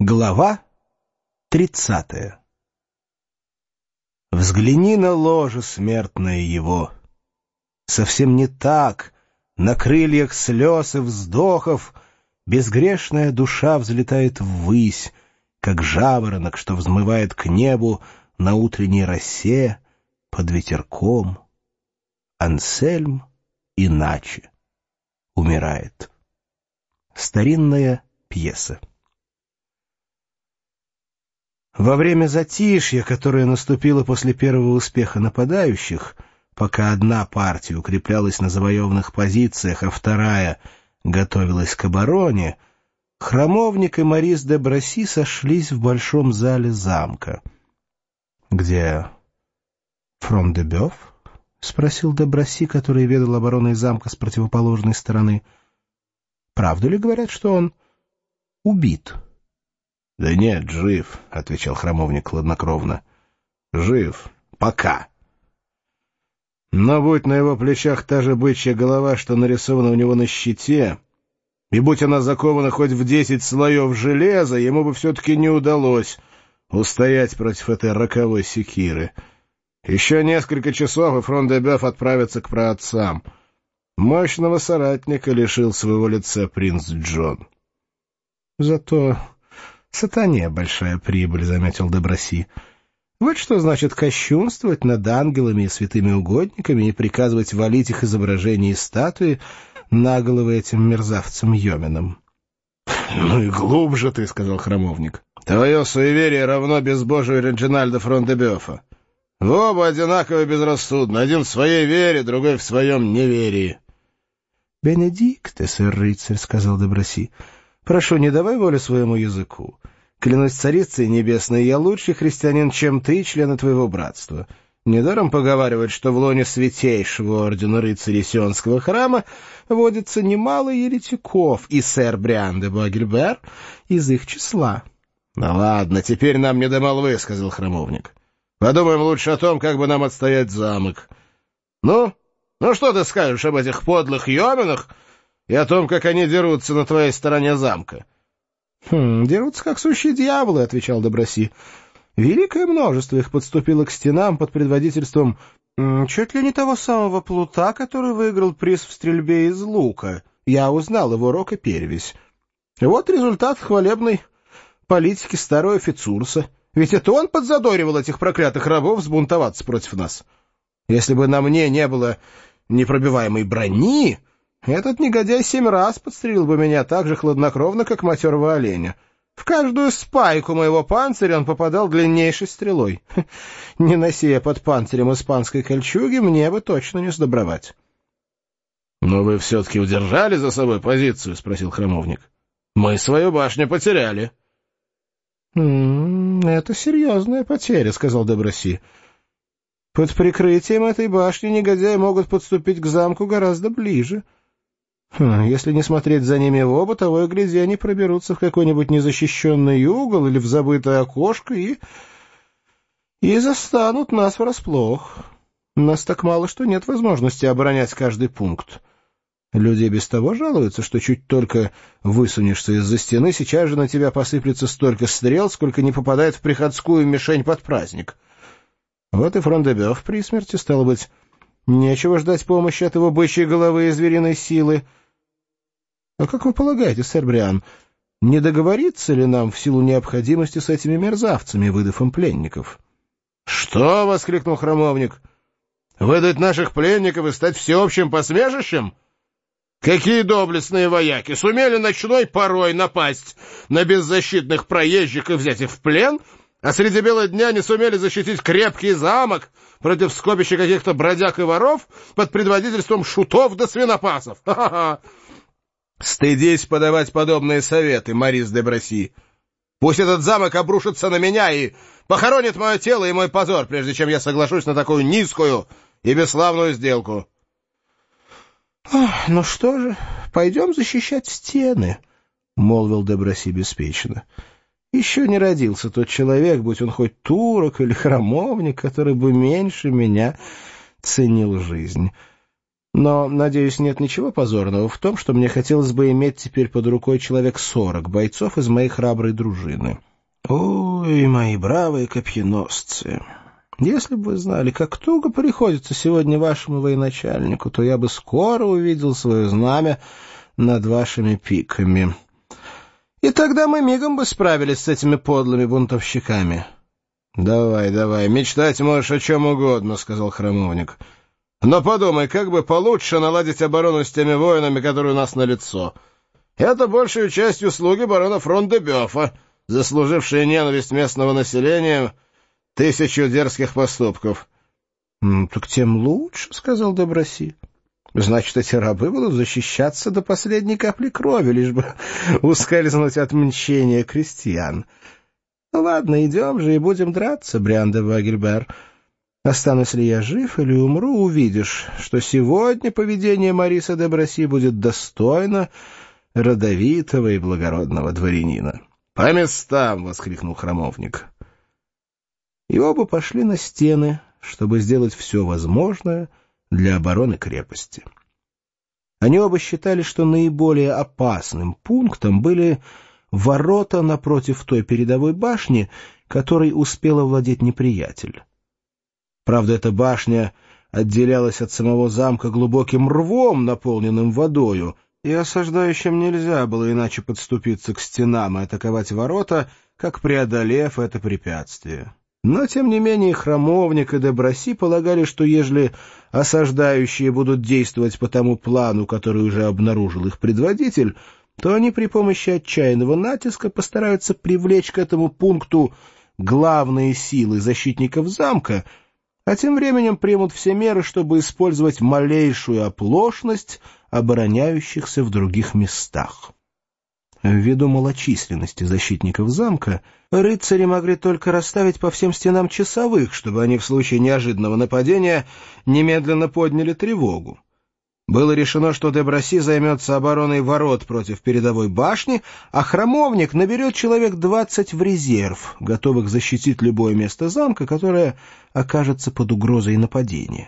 Глава 30. Взгляни на ложе смертное его. Совсем не так, на крыльях слез и вздохов безгрешная душа взлетает ввысь, как жаворонок, что взмывает к небу на утренней росе под ветерком. Ансельм иначе умирает. Старинная пьеса. Во время затишья, которое наступило после первого успеха нападающих, пока одна партия укреплялась на завоеванных позициях, а вторая готовилась к обороне, Храмовник и Марис де Браси сошлись в большом зале замка. — Где Фрон-де-Бёв? — спросил де Браси, который ведал обороной замка с противоположной стороны. — Правду ли говорят, что он убит? — Да нет, жив, — отвечал Храмовник хладнокровно. — Жив. Пока. Но будь на его плечах та же бычья голова, что нарисована у него на щите, и будь она закована хоть в 10 слоев железа, ему бы все-таки не удалось устоять против этой роковой секиры. Еще несколько часов, и Фрон-де-Бёв отправится к праотцам. Мощного соратника лишил своего лица принц Джон. Зато сатане большая прибыль, — заметил де Браси. Вот что значит кощунствовать над ангелами и святыми угодниками и приказывать валить их изображения и статуи на головы этим мерзавцам-йоменам. — Ну и глубже ты, — сказал Храмовник. — Твое суеверие равно безбожию Реджинальда Фрон-де-Бёфа. Вы оба одинаково безрассудны, один в своей вере, другой в своем неверии. — Бенедикте, сэр-рыцарь, — сказал де Браси, — прошу, не давай волю своему языку. Клянусь царицей небесной, я лучший христианин, чем ты, члены твоего братства. Недаром поговаривают, что в лоне святейшего ордена рыцарей Сионского храма водится немало еретиков, и сэр Бриан де Буагильбер из их числа. — Ну ладно, теперь нам не до молвы, — сказал Храмовник. — Подумаем лучше о том, как бы нам отстоять замок. Ну что ты скажешь об этих подлых йоменах и о том, как они дерутся на твоей стороне замка? — Дерутся, как сущие дьяволы, — отвечал де Браси. — Великое множество их подступило к стенам под предводительством чуть ли не того самого плута, который выиграл приз в стрельбе из лука. Я узнал его рог и перевесь. И вот результат хвалебной политики старого Фицурса. Ведь это он подзадоривал этих проклятых рабов взбунтоваться против нас. Если бы на мне не было непробиваемой брони, этот негодяй 7 раз подстрелил бы меня так же хладнокровно, как матерого оленя. В каждую спайку моего панциря он попадал длиннейшей стрелой. Не носи я под панцирем испанской кольчуги, мне бы точно не сдобровать. — Но вы все-таки удержали за собой позицию? — спросил Храмовник. — Мы свою башню потеряли. — Это серьезная потеря, — сказал де Браси. — Под прикрытием этой башни негодяи могут подступить к замку гораздо ближе. Если не смотреть за ними в оба, того и гляди, они проберутся в какой-нибудь незащищенный угол или в забытое окошко и застанут нас врасплох. Нас так мало, что нет возможности оборонять каждый пункт. Люди без того жалуются, что чуть только высунешься из-за стены, сейчас же на тебя посыплется столько стрел, сколько не попадает в приходскую мишень под праздник. Вот и Фрон-де-Бёв при смерти, стало быть, нечего ждать помощи от его бычьей головы и звериной силы. А как вы полагаете, сэр Бриан, не договориться ли нам в силу необходимости с этими мерзавцами, выдав им пленников? — Что? — воскликнул Храмовник. — Выдать наших пленников и стать всеобщим посмешищем? Какие доблестные вояки сумели ночной порой напасть на беззащитных проезжих и взять их в плен, а среди бела дня не сумели защитить крепкий замок против скопища каких-то бродяг и воров под предводительством шутов да свинопасов? Ха-ха-ха! Стыдись подавать подобные советы, Марис де Браси. Пусть этот замок обрушится на меня и похоронит мое тело и мой позор, прежде чем я соглашусь на такую низкую и бесславную сделку. — Ну что же, пойдем защищать стены, — молвил де Браси беспечно. Еще не родился тот человек, будь он хоть турок или храмовник, который бы меньше меня ценил жизнь. Но, надеюсь, нет ничего позорного в том, что мне хотелось бы иметь теперь под рукой человек 40 бойцов из моей храброй дружины. Ой, мои бравые копьеносцы! Если бы вы знали, как туго приходится сегодня вашему военачальнику, то я бы скоро увидел свое знамя над вашими пиками. И тогда мы мигом бы справились с этими подлыми бунтовщиками. — Давай, давай, мечтать можешь о чем угодно, — сказал храмовник. — Но подумай, как бы получше наладить оборону с теми воинами, которые у нас налицо. Это большей частью слуги барона Фрон-де-Бёфа, заслужившие ненависть местного населения 1000 дерзких поступков. — Так тем лучше, — сказал де Браси. — Значит, эти рабы будут защищаться до последней капли крови, лишь бы ускользнуть от мщения крестьян. — Ладно, идем же и будем драться, Бриан де Багельбер. Останусь ли я жив или умру, увидишь, что сегодня поведение Мариса де Браси будет достойно родовитого и благородного дворянина. — По местам! — воскликнул храмовник. И оба пошли на стены, чтобы сделать все возможное для обороны крепости. Они оба считали, что наиболее опасным пунктом были ворота напротив той передовой башни, которой успел овладеть неприятель. Правда, эта башня отделялась от самого замка глубоким рвом, наполненным водою, и осаждающим нельзя было иначе подступиться к стенам и атаковать ворота, как преодолев это препятствие. Но, тем не менее, храмовник и де Браси полагали, что ежели осаждающие будут действовать по тому плану, который уже обнаружил их предводитель, то они при помощи отчаянного натиска постараются привлечь к этому пункту главные силы защитников замка, а тем временем примут все меры, чтобы использовать малейшую оплошность обороняющихся в других местах. Ввиду малочисленности защитников замка, рыцари могли только расставить по всем стенам часовых, чтобы они в случае неожиданного нападения немедленно подняли тревогу. Было решено, что де Браси займется обороной ворот против передовой башни, а храмовник наберет человек 20 в резерв, готовых защитить любое место замка, которое окажется под угрозой нападения.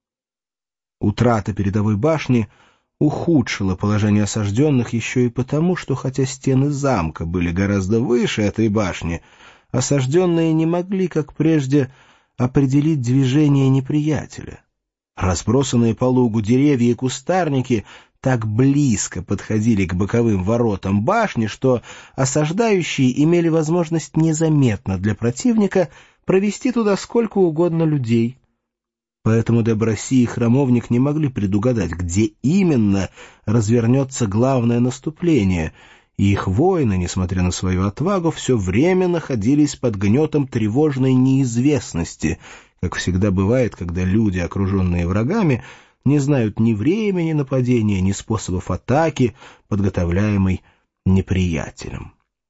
Утрата передовой башни ухудшила положение осажденных еще и потому, что хотя стены замка были гораздо выше этой башни, осажденные не могли, как прежде, определить движение неприятеля. Разбросанные по лугу деревья и кустарники так близко подходили к боковым воротам башни, что осаждающие имели возможность незаметно для противника провести туда сколько угодно людей. Поэтому де Браси и храмовник не могли предугадать, где именно развернется главное наступление, и их воины, несмотря на свою отвагу, все время находились под гнетом тревожной неизвестности, как всегда бывает, когда люди, окруженные врагами, не знают ни времени нападения, ни способов атаки, подготовляемой неприятелем.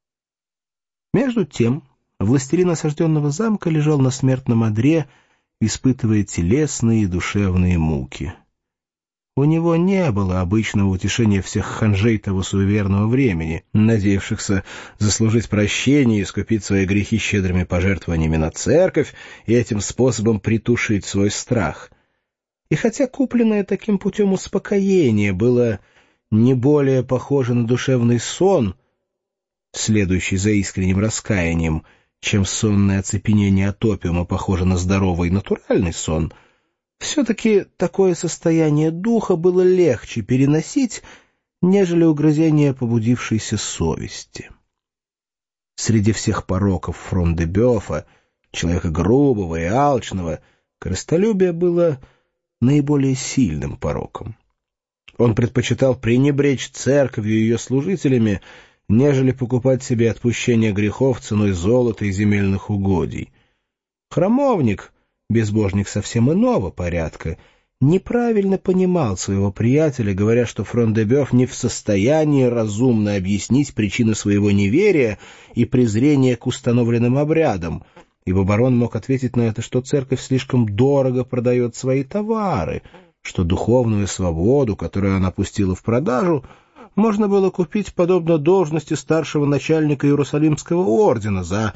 Между тем, властелин осажденного замка лежал на смертном одре, испытывая телесные и душевные муки. У него не было обычного утешения всех ханжей того суеверного времени, надеявшихся заслужить прощение и искупить свои грехи щедрыми пожертвованиями на церковь и этим способом притушить свой страх. И хотя купленное таким путем успокоение было не более похоже на душевный сон, следующий за искренним раскаянием, чем сонное оцепенение от опиума похоже на здоровый натуральный сон, все-таки такое состояние духа было легче переносить, нежели угрызение побудившейся совести. Среди всех пороков Фрон-де-Бёфа, человека грубого и алчного, корыстолюбие было наиболее сильным пороком. Он предпочитал пренебречь церковью и ее служителями, нежели покупать себе отпущение грехов ценой золота и земельных угодий. Храмовник, безбожник совсем иного порядка, неправильно понимал своего приятеля, говоря, что Фрон-де-Бёф не в состоянии разумно объяснить причины своего неверия и презрения к установленным обрядам, ибо барон мог ответить на это, что церковь слишком дорого продает свои товары, что духовную свободу, которую она пустила в продажу, можно было купить подобно должности старшего начальника Иерусалимского ордена за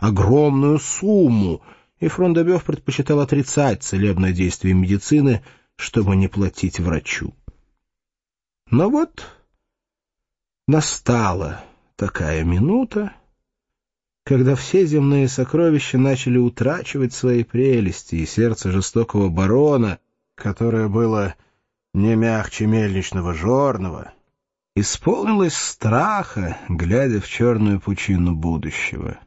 огромную сумму, и Фрон-де-Бёф предпочитал отрицать целебное действие медицины, чтобы не платить врачу. Но вот настала такая минута, когда все земные сокровища начали утрачивать свои прелести, и сердце жестокого барона, которое было не мягче мельничного жорного, исполнилось страха, глядя в черную пучину будущего.